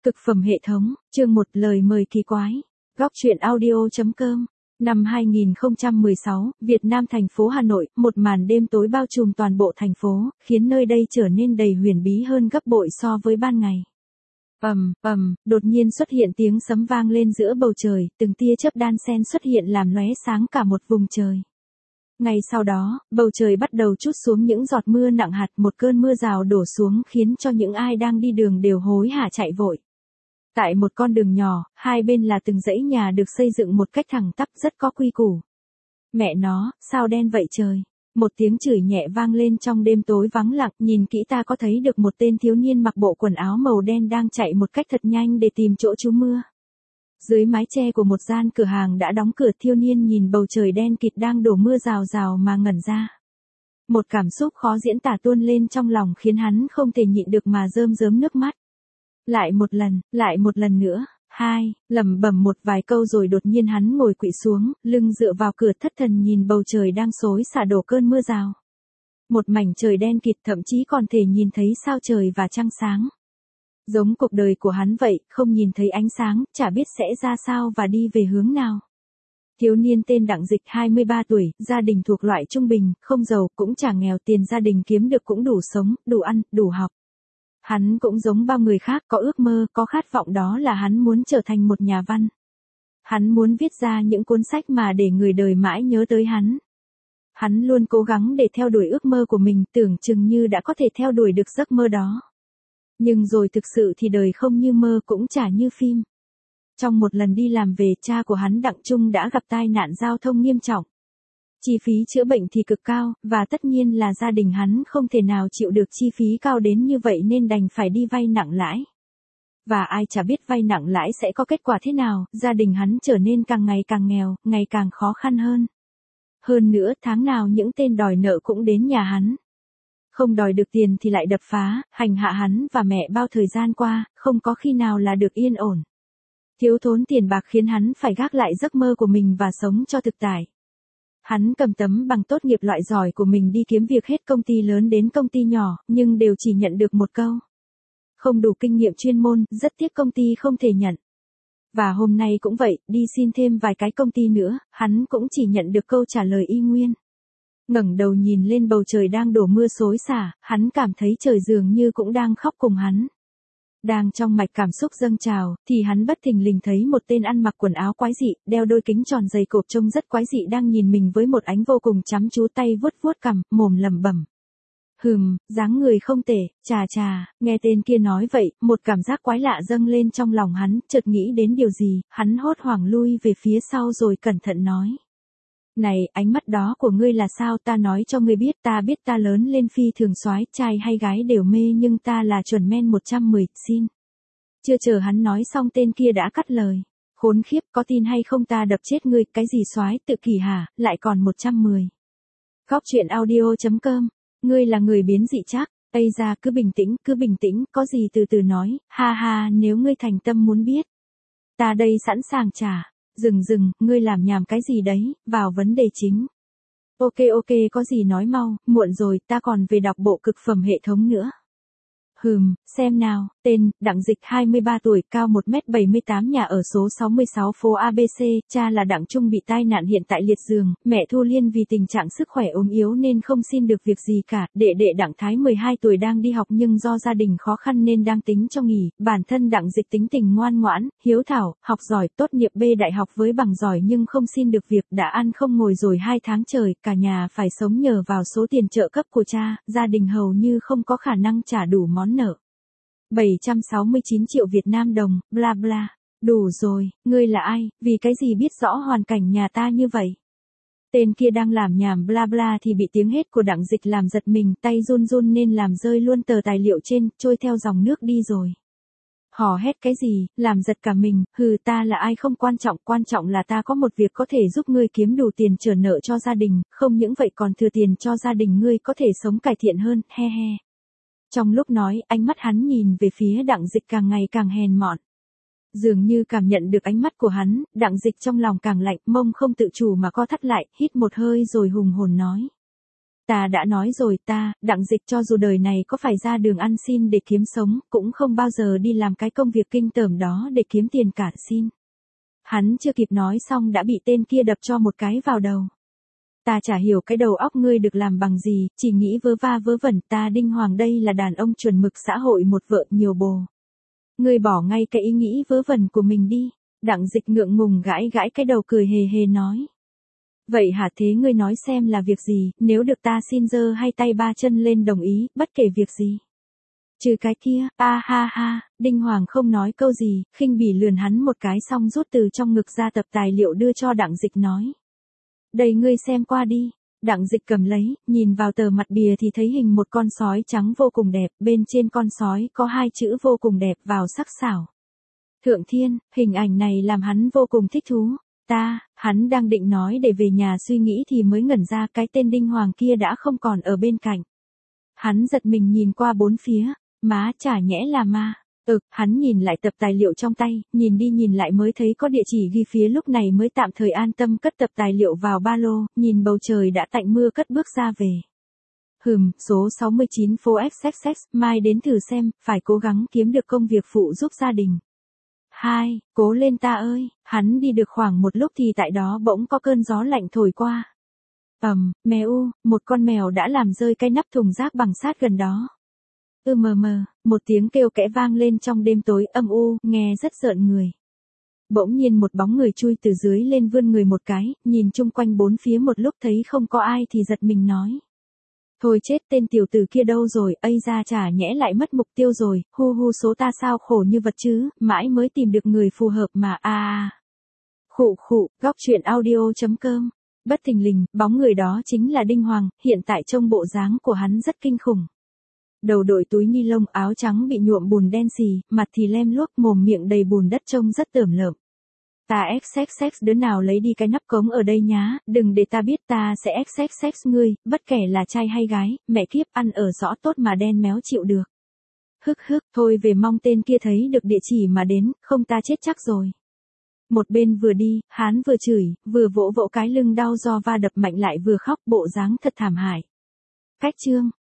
Cực phẩm hệ thống, chương 1 lời mời kỳ quái. Góc truyện audio.com. Năm 2016, Việt Nam thành phố Hà Nội, một màn đêm tối bao trùm toàn bộ thành phố, khiến nơi đây trở nên đầy huyền bí hơn gấp bội so với ban ngày. Đột nhiên xuất hiện tiếng sấm vang lên giữa bầu trời, từng tia chớp đan xen xuất hiện làm lóe sáng cả một vùng trời. Ngay sau đó, bầu trời bắt đầu trút xuống những giọt mưa nặng hạt, một cơn mưa rào đổ xuống khiến cho những ai đang đi đường đều hối hả chạy vội. Tại một con đường nhỏ, hai bên là từng dãy nhà được xây dựng một cách thẳng tắp rất có quy củ. Mẹ nó, sao đen vậy trời? Một tiếng chửi nhẹ vang lên trong đêm tối vắng lặng, nhìn kỹ ta có thấy được một tên thiếu niên mặc bộ quần áo màu đen đang chạy một cách thật nhanh để tìm chỗ trú mưa. Dưới mái che của một gian cửa hàng đã đóng cửa, thiếu niên nhìn bầu trời đen kịt đang đổ mưa rào rào mà ngẩn ra. Một cảm xúc khó diễn tả tuôn lên trong lòng khiến hắn không thể nhịn được mà rơm rớm nước mắt. Lại một lần nữa, lẩm bẩm một vài câu rồi đột nhiên hắn ngồi quỵ xuống, lưng dựa vào cửa thất thần nhìn bầu trời đang xối xả đổ cơn mưa rào. Một mảnh trời đen kịt, thậm chí còn thể nhìn thấy sao trời và trăng sáng. Giống cuộc đời của hắn vậy, không nhìn thấy ánh sáng, chả biết sẽ ra sao và đi về hướng nào. Thiếu niên tên Đặng Dịch 23 tuổi, gia đình thuộc loại trung bình, không giàu cũng chả nghèo, tiền gia đình kiếm được cũng đủ sống, đủ ăn, đủ học. Hắn cũng giống bao người khác có ước mơ, có khát vọng, đó là hắn muốn trở thành một nhà văn. Hắn muốn viết ra những cuốn sách mà để người đời mãi nhớ tới hắn. Hắn luôn cố gắng để theo đuổi ước mơ của mình, tưởng chừng như đã có thể theo đuổi được giấc mơ đó. Nhưng rồi thực sự thì đời không như mơ cũng chả như phim. Trong một lần đi làm về, cha của hắn Đặng Trung đã gặp tai nạn giao thông nghiêm trọng. Chi phí chữa bệnh thì cực cao, và tất nhiên là gia đình hắn không thể nào chịu được chi phí cao đến như vậy nên đành phải đi vay nặng lãi. Và ai chả biết vay nặng lãi sẽ có kết quả thế nào, gia đình hắn trở nên càng ngày càng nghèo, ngày càng khó khăn hơn. Hơn nữa, tháng nào những tên đòi nợ cũng đến nhà hắn. Không đòi được tiền thì lại đập phá, hành hạ hắn và mẹ bao thời gian qua, không có khi nào là được yên ổn. Thiếu thốn tiền bạc khiến hắn phải gác lại giấc mơ của mình và sống cho thực tại. Hắn cầm tấm bằng tốt nghiệp loại giỏi của mình đi kiếm việc hết công ty lớn đến công ty nhỏ, nhưng đều chỉ nhận được một câu: không đủ kinh nghiệm chuyên môn, rất tiếc công ty không thể nhận. Và hôm nay cũng vậy, đi xin thêm vài cái công ty nữa, hắn cũng chỉ nhận được câu trả lời y nguyên. Ngẩng đầu nhìn lên bầu trời đang đổ mưa xối xả, hắn cảm thấy trời dường như cũng đang khóc cùng hắn. Đang trong mạch cảm xúc dâng trào, thì hắn bất thình lình thấy một tên ăn mặc quần áo quái dị, đeo đôi kính tròn dày cộp trông rất quái dị đang nhìn mình với một ánh vô cùng chăm chú, tay vuốt vuốt cằm, mồm lẩm bẩm: dáng người không tệ, chà, nghe tên kia nói vậy, một cảm giác quái lạ dâng lên trong lòng hắn, chợt nghĩ đến điều gì, hắn hốt hoảng lui về phía sau rồi cẩn thận nói: này, ánh mắt đó của ngươi là sao? Ta nói cho ngươi biết, ta lớn lên phi thường soái, trai hay gái đều mê, nhưng ta là chuẩn men 110, xin. Chưa chờ hắn nói xong tên kia đã cắt lời: khốn khiếp, có tin hay không ta đập chết ngươi, cái gì soái tự kỷ hả, lại còn 110. Góc truyện audio.com, ngươi là người biến dị chắc, Ây ra cứ bình tĩnh, có gì từ từ nói, ha, nếu ngươi thành tâm muốn biết. Ta đây sẵn sàng trả. Dừng, ngươi làm nhảm cái gì đấy, vào vấn đề chính. Ok, có gì nói mau, muộn rồi, ta còn về đọc bộ cực phẩm hệ thống nữa. Xem nào, tên, Đặng Dịch 23 tuổi, cao 1m78, nhà ở số 66 phố ABC, cha là Đặng Trung bị tai nạn hiện tại liệt giường, mẹ Thu Liên vì tình trạng sức khỏe ốm yếu nên không xin được việc gì cả, đệ Đặng Thái 12 tuổi đang đi học nhưng do gia đình khó khăn nên đang tính cho nghỉ, bản thân Đặng Dịch tính tình ngoan ngoãn, hiếu thảo, học giỏi, tốt nghiệp B đại học với bằng giỏi nhưng không xin được việc, đã ăn không ngồi rồi 2 tháng trời, cả nhà phải sống nhờ vào số tiền trợ cấp của cha, gia đình hầu như không có khả năng trả đủ món nợ. 769 triệu Việt Nam đồng, bla bla. Đủ rồi, ngươi là ai, vì cái gì biết rõ hoàn cảnh nhà ta như vậy? Tên kia đang làm nhảm bla bla thì bị tiếng hét của Đặng Dịch làm giật mình, tay run nên làm rơi luôn tờ tài liệu trên, trôi theo dòng nước đi rồi. Hò hét cái gì, làm giật cả mình, ta là ai không quan trọng là ta có một việc có thể giúp ngươi kiếm đủ tiền trả nợ cho gia đình, không những vậy còn thừa tiền cho gia đình ngươi có thể sống cải thiện hơn, he. Trong lúc nói, ánh mắt hắn nhìn về phía Đặng Dịch càng ngày càng hèn mọn. Dường như cảm nhận được ánh mắt của hắn, Đặng Dịch trong lòng càng lạnh, mông không tự chủ mà co thắt lại, hít một hơi rồi hùng hồn nói: Ta đã nói rồi Đặng Dịch cho dù đời này có phải ra đường ăn xin để kiếm sống, cũng không bao giờ đi làm cái công việc kinh tởm đó để kiếm tiền cả xin. Hắn chưa kịp nói xong đã bị tên kia đập cho một cái vào đầu. Ta chả hiểu cái đầu óc ngươi được làm bằng gì, chỉ nghĩ vớ va vớ vẩn, ta Đinh Hoàng đây là đàn ông chuẩn mực xã hội một vợ nhiều bồ. Ngươi bỏ ngay cái ý nghĩ vớ vẩn của mình đi. Đặng Dịch ngượng ngùng gãi gãi cái đầu cười hề hề nói. Vậy hả, thế ngươi nói xem là việc gì, nếu được ta xin giơ hai tay ba chân lên đồng ý, bất kể việc gì. Trừ cái kia, ha ha, Đinh Hoàng không nói câu gì, khinh bỉ lườn hắn một cái xong rút từ trong ngực ra tập tài liệu đưa cho Đặng Dịch nói. Đây ngươi xem qua đi. Đặng Dịch cầm lấy, nhìn vào tờ mặt bìa thì thấy hình một con sói trắng vô cùng đẹp, bên trên con sói có hai chữ vô cùng đẹp vào sắc sảo. Thượng thiên, hình ảnh này làm hắn vô cùng thích thú. Hắn đang định nói để về nhà suy nghĩ thì mới ngẩn ra cái tên Đinh Hoàng kia đã không còn ở bên cạnh. Hắn giật mình nhìn qua bốn phía, má chả nhẽ là ma. Hắn nhìn lại tập tài liệu trong tay, nhìn đi nhìn lại mới thấy có địa chỉ ghi phía, lúc này mới tạm thời an tâm cất tập tài liệu vào ba lô, nhìn bầu trời đã tạnh mưa cất bước ra về. Số 69 phố XXX, mai đến thử xem, phải cố gắng kiếm được công việc phụ giúp gia đình. Cố lên ta ơi, hắn đi được khoảng một lúc thì tại đó bỗng có cơn gió lạnh thổi qua. Mèo, một con mèo đã làm rơi cái nắp thùng rác bằng sắt gần đó. Một tiếng kêu kẽ vang lên trong đêm tối âm u, nghe rất rợn người. Bỗng nhiên một bóng người chui từ dưới lên vươn người một cái, nhìn chung quanh bốn phía một lúc thấy không có ai thì giật mình nói. Thôi chết, tên tiểu tử kia đâu rồi, ây ra chả nhẽ lại mất mục tiêu rồi, hu số ta sao khổ như vật chứ, mãi mới tìm được người phù hợp mà Góc truyện audio.com. Bất thình lình, bóng người đó chính là Đinh Hoàng, hiện tại trông bộ dáng của hắn rất kinh khủng. Đầu đội túi ni lông, áo trắng bị nhuộm bùn đen xì, mặt thì lem luốc, mồm miệng đầy bùn đất trông rất tởm lợm. Ta XXX, đứa nào lấy đi cái nắp cống ở đây nhá, đừng để ta biết, ta sẽ XXX ngươi, bất kể là trai hay gái, mẹ kiếp, ăn ở rõ tốt mà đen méo chịu được. Thôi về, mong tên kia thấy được địa chỉ mà đến, không ta chết chắc rồi. Một bên vừa đi, hắn vừa chửi, vừa vỗ vỗ cái lưng đau do va đập mạnh, lại vừa khóc, bộ dáng thật thảm hại. Cách chương